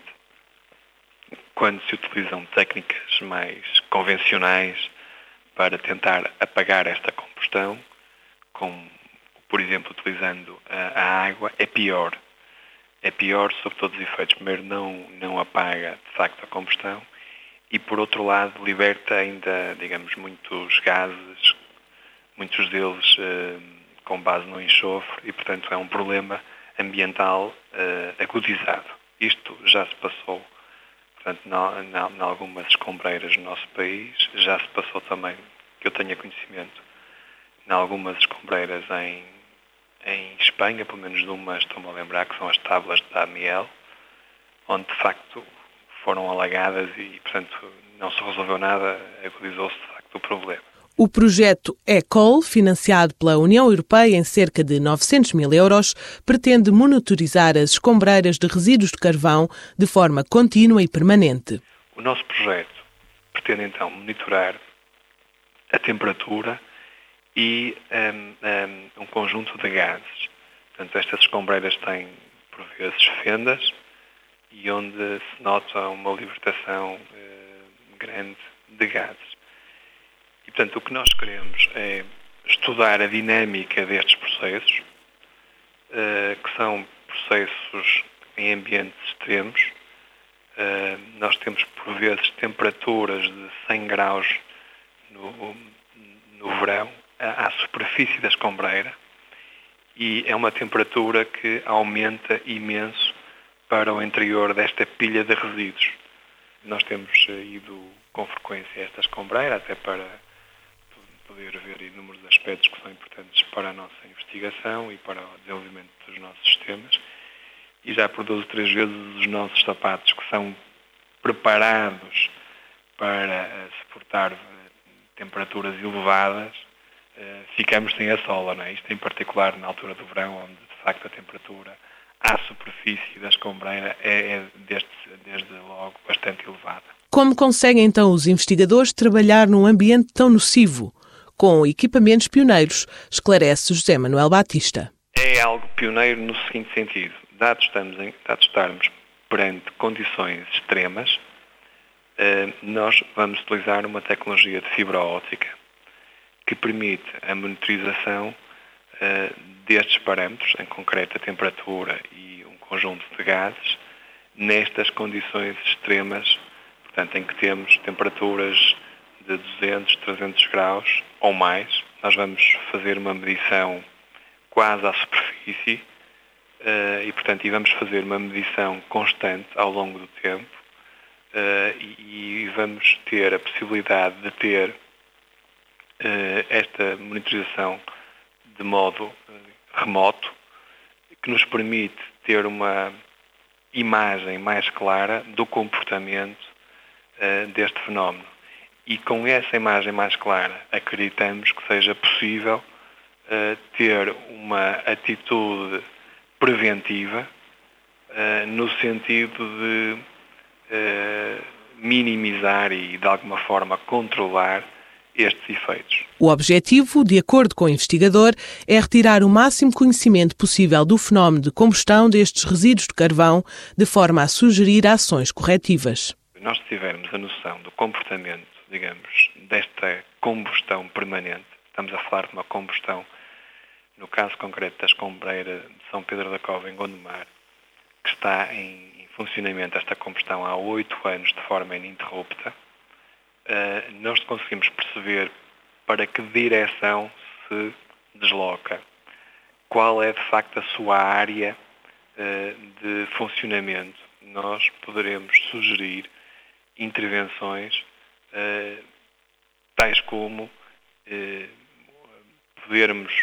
quando se utilizam técnicas mais convencionais para tentar apagar esta combustão, como, por exemplo, utilizando a, a água, é pior. É pior sob todos os efeitos. Primeiro, não, não apaga, de facto, a combustão. E, por outro lado, liberta ainda, digamos, muitos gases, muitos deles eh, com base no enxofre e, portanto, é um problema ambiental eh, agudizado. Isto já se passou, portanto, em algumas escombreiras no nosso país, já se passou também, que eu tenha conhecimento, em algumas escombreiras em, em Espanha, pelo menos numa, estou-me a lembrar, que são as tábuas de Damiel, onde, de facto, foram alagadas e, portanto, não se resolveu nada, agudizou-se, de facto, o problema. O projeto ECOL, financiado pela União Europeia em cerca de novecentos mil euros, pretende monitorizar as escombreiras de resíduos de carvão de forma contínua e permanente. O nosso projeto pretende, então, monitorar a temperatura e um, um, um conjunto de gases. Portanto, estas escombreiras têm, por vezes, fendas, e onde se nota uma libertação eh, grande de gases. E, portanto, o que nós queremos é estudar a dinâmica destes processos, eh, que são processos em ambientes extremos. Eh, nós temos, por vezes, temperaturas de cem graus no, no verão, à, à superfície da escombreira, e é uma temperatura que aumenta imenso para o interior desta pilha de resíduos. Nós temos ido com frequência a esta escombreira, até para poder ver inúmeros aspectos que são importantes para a nossa investigação e para o desenvolvimento dos nossos sistemas. E já por duas ou três vezes os nossos sapatos, que são preparados para suportar temperaturas elevadas, ficamos sem a sola, não é? Isto em particular na altura do verão, onde de facto a temperatura à superfície da escombreira é, é desde, desde logo bastante elevada. Como conseguem então os investigadores trabalhar num ambiente tão nocivo, com equipamentos pioneiros, esclarece José Manuel Batista. É algo pioneiro no seguinte sentido. Dado, estamos em, dado estarmos perante condições extremas, eh, nós vamos utilizar uma tecnologia de fibra óptica que permite a monitorização Uh, destes parâmetros, em concreto a temperatura e um conjunto de gases, nestas condições extremas, portanto, em que temos temperaturas de duzentos, trezentos graus ou mais. Nós vamos fazer uma medição quase à superfície uh, e, portanto, e vamos fazer uma medição constante ao longo do tempo uh, e, e vamos ter a possibilidade de ter esta monitorização de modo remoto, que nos permite ter uma imagem mais clara do comportamento deste fenómeno. E com essa imagem mais clara, acreditamos que seja possível ter uma atitude preventiva no sentido de minimizar e, de alguma forma, controlar estes efeitos. O objetivo, de acordo com o investigador, é retirar o máximo conhecimento possível do fenómeno de combustão destes resíduos de carvão, de forma a sugerir ações corretivas. Se nós tivermos a noção do comportamento, digamos, desta combustão permanente, estamos a falar de uma combustão, no caso concreto da escombreira de São Pedro da Cova, em Gondomar, que está em funcionamento, esta combustão, há oito anos de forma ininterrupta, Uh, nós conseguimos perceber para que direção se desloca, qual é de facto a sua área uh, de funcionamento. Nós poderemos sugerir intervenções uh, tais como uh, podermos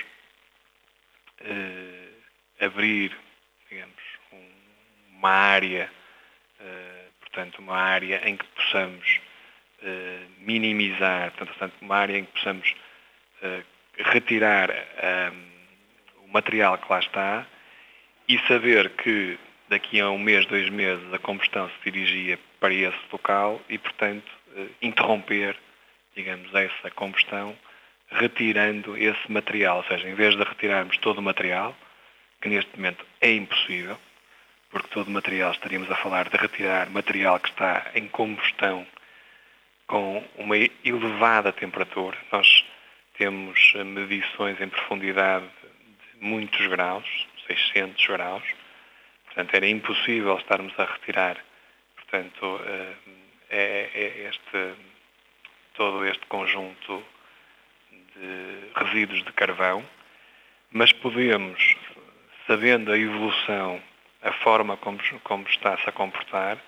uh, abrir, digamos, um, uma área, uh, portanto, uma área em que possamos Uh, minimizar, portanto, uma área em que possamos uh, retirar um, o material que lá está e saber que daqui a um mês, dois meses, a combustão se dirigia para esse local e, portanto, uh, interromper, digamos, essa combustão, retirando esse material. Ou seja, em vez de retirarmos todo o material, que neste momento é impossível, porque todo o material, estaríamos a falar de retirar material que está em combustão com uma elevada temperatura. Nós temos medições em profundidade de muitos graus, seiscentos graus, portanto era impossível estarmos a retirar, portanto, é, é este, todo este conjunto de resíduos de carvão, mas podemos, sabendo a evolução, a forma como, como está-se a comportar,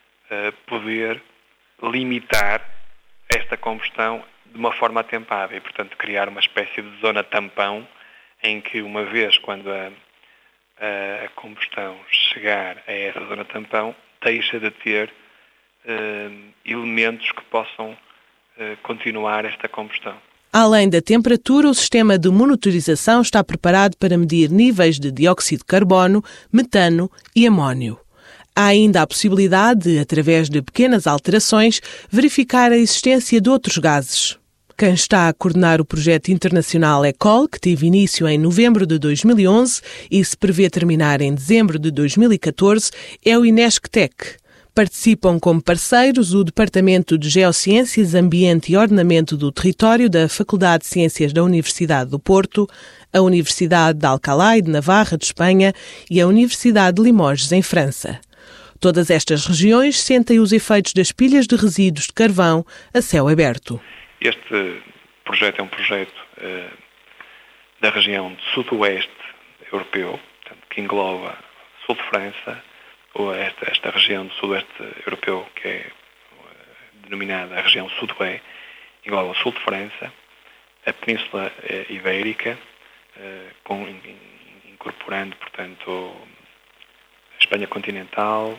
poder limitar esta combustão de uma forma atempada e, portanto, criar uma espécie de zona tampão em que, uma vez quando a, a, a combustão chegar a essa zona tampão, deixa de ter uh, elementos que possam uh, continuar esta combustão. Além da temperatura, o sistema de monitorização está preparado para medir níveis de dióxido de carbono, metano e amónio. Há ainda a possibilidade de, através de pequenas alterações, verificar a existência de outros gases. Quem está a coordenar o projeto internacional ECOL, que teve início em novembro de dois mil e onze e se prevê terminar em dezembro de dois mil e catorze, é o INESCTEC. Participam como parceiros o Departamento de Geociências, Ambiente e Ordenamento do Território da Faculdade de Ciências da Universidade do Porto, a Universidade de Alcalá e de Navarra, de Espanha, e a Universidade de Limoges, em França. Todas estas regiões sentem os efeitos das pilhas de resíduos de carvão a céu aberto. Este projeto é um projeto uh, da região de sudoeste europeu, portanto, que engloba sul de França, ou esta, esta região do sudoeste europeu, que é uh, denominada a região sudoeste, engloba o sul de França, a Península uh, Ibérica, uh, com, in, incorporando, portanto, a Espanha continental,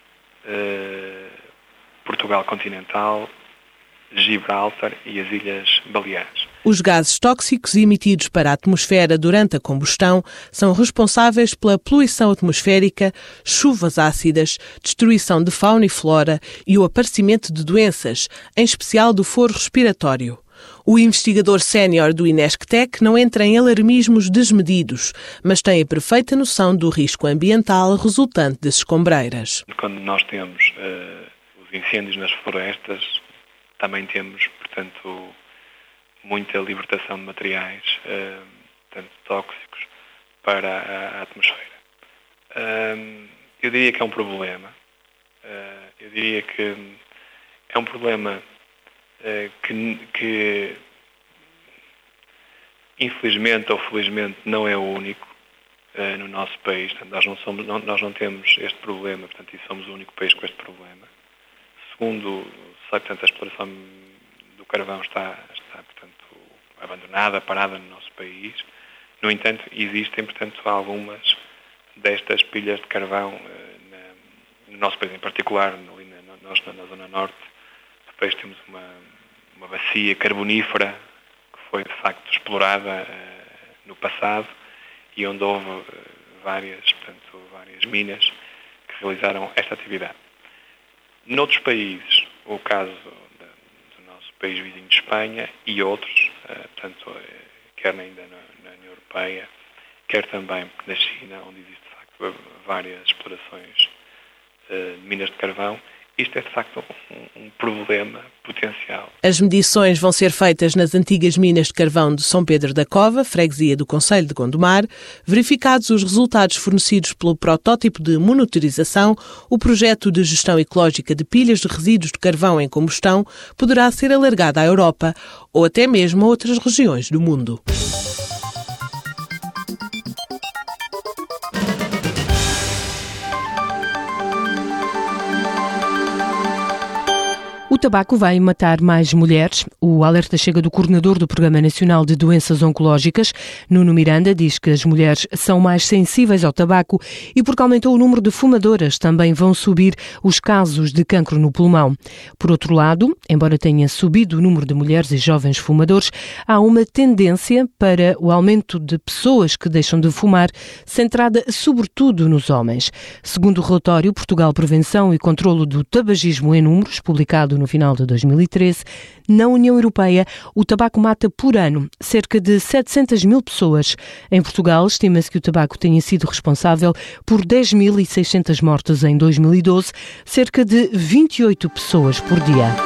Uh, Portugal continental, Gibraltar e as Ilhas Baleares. Os gases tóxicos emitidos para a atmosfera durante a combustão são responsáveis pela poluição atmosférica, chuvas ácidas, destruição de fauna e flora e o aparecimento de doenças, em especial do foro respiratório. O investigador sénior do INESCTEC não entra em alarmismos desmedidos, mas tem a perfeita noção do risco ambiental resultante das escombreiras. Quando nós temos uh, os incêndios nas florestas, também temos, portanto, muita libertação de materiais, uh, tanto tóxicos, para a, a atmosfera. Uh, eu diria que é um problema. Uh, eu diria que é um problema Que, que infelizmente ou felizmente não é o único uh, no nosso país. Portanto, nós, não somos, não, nós não temos este problema, portanto, e somos o único país com este problema. Segundo, sabe, portanto, a exploração do carvão está, está portanto, abandonada, parada no nosso país. No entanto, existem, portanto, algumas destas pilhas de carvão na, no nosso país, em particular, ali na, nós, na, na zona norte do país temos uma, uma bacia carbonífera que foi, de facto, explorada uh, no passado e onde houve uh, várias, portanto, várias minas que realizaram esta atividade. Noutros países, o caso da, do nosso país vizinho de Espanha e outros, uh, portanto, uh, quer ainda na, na União Europeia, quer também na China, onde existe, de facto, várias explorações uh, de minas de carvão, isto é, de facto, um, um problema potencial. As medições vão ser feitas nas antigas minas de carvão de São Pedro da Cova, freguesia do concelho de Gondomar. Verificados os resultados fornecidos pelo protótipo de monitorização, o projeto de gestão ecológica de pilhas de resíduos de carvão em combustão poderá ser alargado à Europa ou até mesmo a outras regiões do mundo. O tabaco vai matar mais mulheres. O alerta chega do coordenador do Programa Nacional de Doenças Oncológicas. Nuno Miranda diz que as mulheres são mais sensíveis ao tabaco e porque aumentou o número de fumadoras, também vão subir os casos de cancro no pulmão. Por outro lado, embora tenha subido o número de mulheres e jovens fumadores, há uma tendência para o aumento de pessoas que deixam de fumar, centrada sobretudo nos homens. Segundo o relatório Portugal Prevenção e Controlo do Tabagismo em Números, publicado no final de dois mil e treze, na União Europeia, o tabaco mata por ano cerca de setecentas mil pessoas. Em Portugal, estima-se que o tabaco tenha sido responsável por dez mil e seiscentas mortes em dois mil e doze, cerca de vinte e oito pessoas por dia.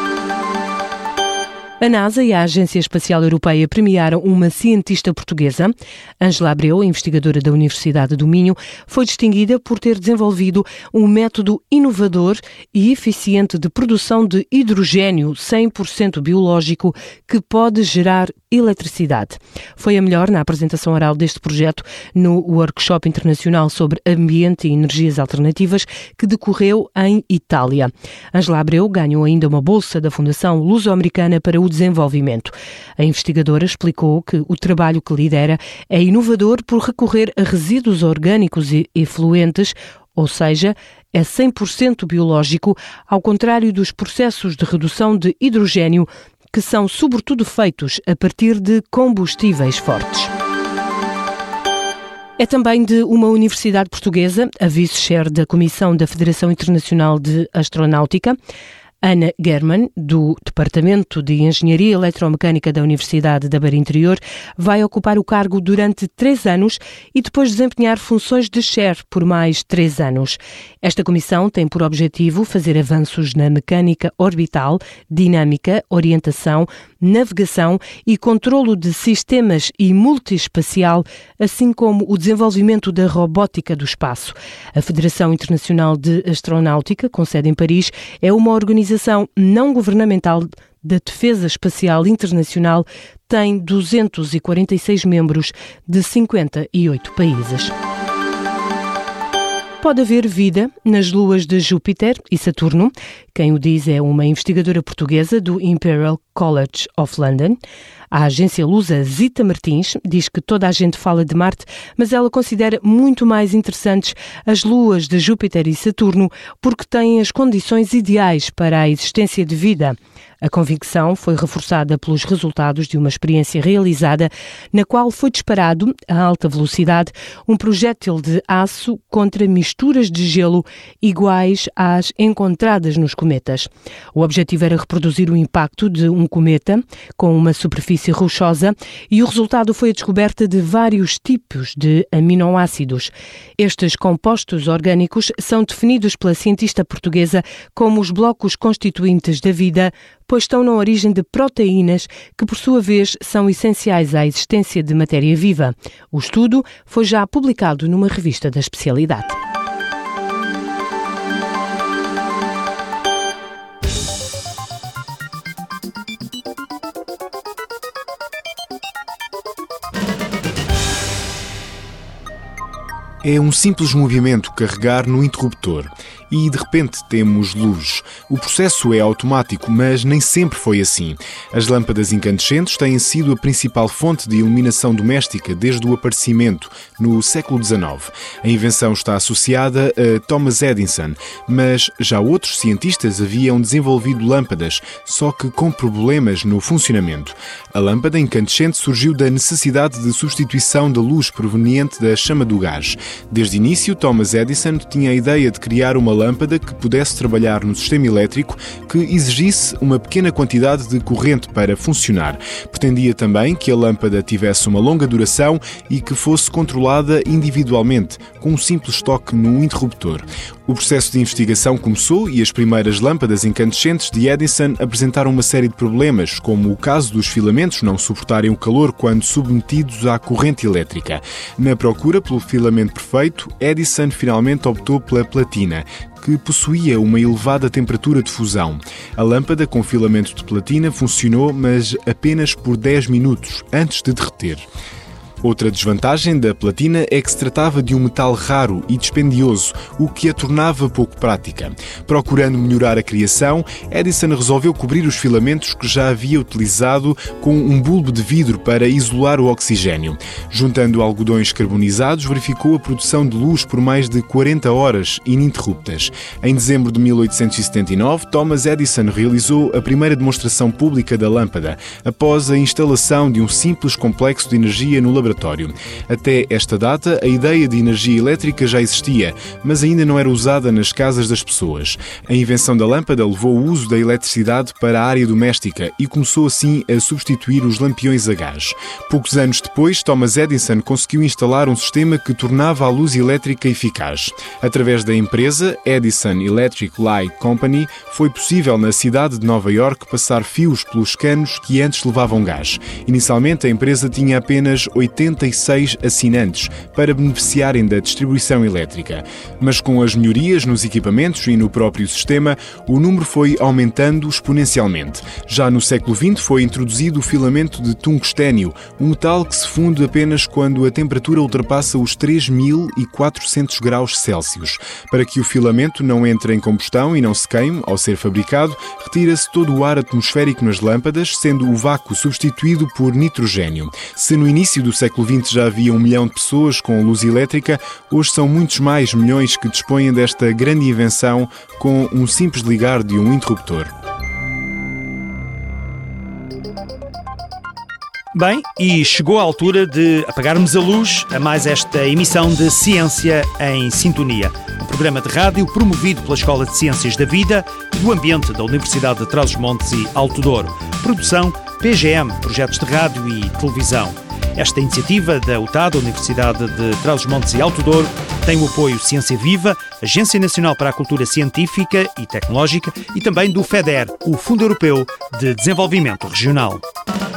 A NASA e a Agência Espacial Europeia premiaram uma cientista portuguesa. Ângela Abreu, investigadora da Universidade do Minho, foi distinguida por ter desenvolvido um método inovador e eficiente de produção de hidrogénio cem por cento biológico que pode gerar eletricidade. Foi a melhor na apresentação oral deste projeto no Workshop Internacional sobre Ambiente e Energias Alternativas que decorreu em Itália. Ângela Abreu ganhou ainda uma bolsa da Fundação Luso-Americana para o Desenvolvimento. A investigadora explicou que o trabalho que lidera é inovador por recorrer a resíduos orgânicos e efluentes, ou seja, é cem por cento biológico, ao contrário dos processos de redução de hidrogénio, que são sobretudo feitos a partir de combustíveis fortes. É também de uma universidade portuguesa, a vice-chair da Comissão da Federação Internacional de Astronáutica, Ana German, do Departamento de Engenharia Eletromecânica da Universidade da Beira Interior, vai ocupar o cargo durante três anos e depois desempenhar funções de chair por mais três anos. Esta comissão tem por objetivo fazer avanços na mecânica orbital, dinâmica, orientação, navegação e controlo de sistemas e multiespacial, assim como o desenvolvimento da robótica do espaço. A Federação Internacional de Astronáutica, com sede em Paris, é uma organização não governamental da Defesa Espacial Internacional, tem duzentos e quarenta e seis membros de cinquenta e oito países. Pode haver vida nas luas de Júpiter e Saturno. Quem o diz é uma investigadora portuguesa do Imperial College of London. A agência lusa Zita Martins diz que toda a gente fala de Marte, mas ela considera muito mais interessantes as luas de Júpiter e Saturno porque têm as condições ideais para a existência de vida. A convicção foi reforçada pelos resultados de uma experiência realizada na qual foi disparado, a alta velocidade, um projétil de aço contra misturas de gelo iguais às encontradas nos cometas. O objetivo era reproduzir o impacto de um cometa com uma superfície rochosa e o resultado foi a descoberta de vários tipos de aminoácidos. Estes compostos orgânicos são definidos pela cientista portuguesa como os blocos constituintes da vida, pois estão na origem de proteínas que, por sua vez, são essenciais à existência de matéria viva. O estudo foi já publicado numa revista da especialidade. É um simples movimento carregar no interruptor e, de repente, temos luz. O processo é automático, mas nem sempre foi assim. As lâmpadas incandescentes têm sido a principal fonte de iluminação doméstica desde o aparecimento, no século dezenove. A invenção está associada a Thomas Edison, mas já outros cientistas haviam desenvolvido lâmpadas, só que com problemas no funcionamento. A lâmpada incandescente surgiu da necessidade de substituição da luz proveniente da chama do gás. Desde o início, Thomas Edison tinha a ideia de criar uma lâmpada que pudesse trabalhar no sistema elétrico que exigisse uma pequena quantidade de corrente para funcionar. Pretendia também que a lâmpada tivesse uma longa duração e que fosse controlada individualmente, com um simples toque no interruptor. O processo de investigação começou e as primeiras lâmpadas incandescentes de Edison apresentaram uma série de problemas, como o caso dos filamentos não suportarem o calor quando submetidos à corrente elétrica. Na procura pelo filamento perfeito, Edison finalmente optou pela platina, que possuía uma elevada temperatura de fusão. A lâmpada com filamento de platina funcionou, mas apenas por dez minutos, antes de derreter. Outra desvantagem da platina é que se tratava de um metal raro e dispendioso, o que a tornava pouco prática. Procurando melhorar a criação, Edison resolveu cobrir os filamentos que já havia utilizado com um bulbo de vidro para isolar o oxigênio. Juntando algodões carbonizados, verificou a produção de luz por mais de quarenta horas ininterruptas. Em dezembro de mil oitocentos e setenta e nove, Thomas Edison realizou a primeira demonstração pública da lâmpada, após a instalação de um simples complexo de energia no laboratório. Até esta data, a ideia de energia elétrica já existia, mas ainda não era usada nas casas das pessoas. A invenção da lâmpada levou o uso da eletricidade para a área doméstica e começou assim a substituir os lampiões a gás. Poucos anos depois, Thomas Edison conseguiu instalar um sistema que tornava a luz elétrica eficaz. Através da empresa Edison Electric Light Company, foi possível na cidade de Nova Iorque passar fios pelos canos que antes levavam gás. Inicialmente, a empresa tinha apenas oitenta e seis assinantes para beneficiarem da distribuição elétrica. Mas com as melhorias nos equipamentos e no próprio sistema, o número foi aumentando exponencialmente. Já no século vinte foi introduzido o filamento de tungstênio, um metal que se funde apenas quando a temperatura ultrapassa os três mil e quatrocentos graus Celsius. Para que o filamento não entre em combustão e não se queime ao ser fabricado, retira-se todo o ar atmosférico nas lâmpadas, sendo o vácuo substituído por nitrogênio. Se no início do século vinte já havia um milhão de pessoas com luz elétrica, hoje são muitos mais milhões que dispõem desta grande invenção com um simples ligar de um interruptor. Bem, e chegou a altura de apagarmos a luz a mais esta emissão de Ciência em Sintonia, um programa de rádio promovido pela Escola de Ciências da Vida e do Ambiente da Universidade de Trás-os-Montes e Alto Douro. Produção P G M, Projetos de Rádio e Televisão. Esta iniciativa da U T A D, Universidade de Trás-os-Montes e Alto Douro, tem o apoio Ciência Viva, Agência Nacional para a Cultura Científica e Tecnológica, e também do FEDER, o Fundo Europeu de Desenvolvimento Regional.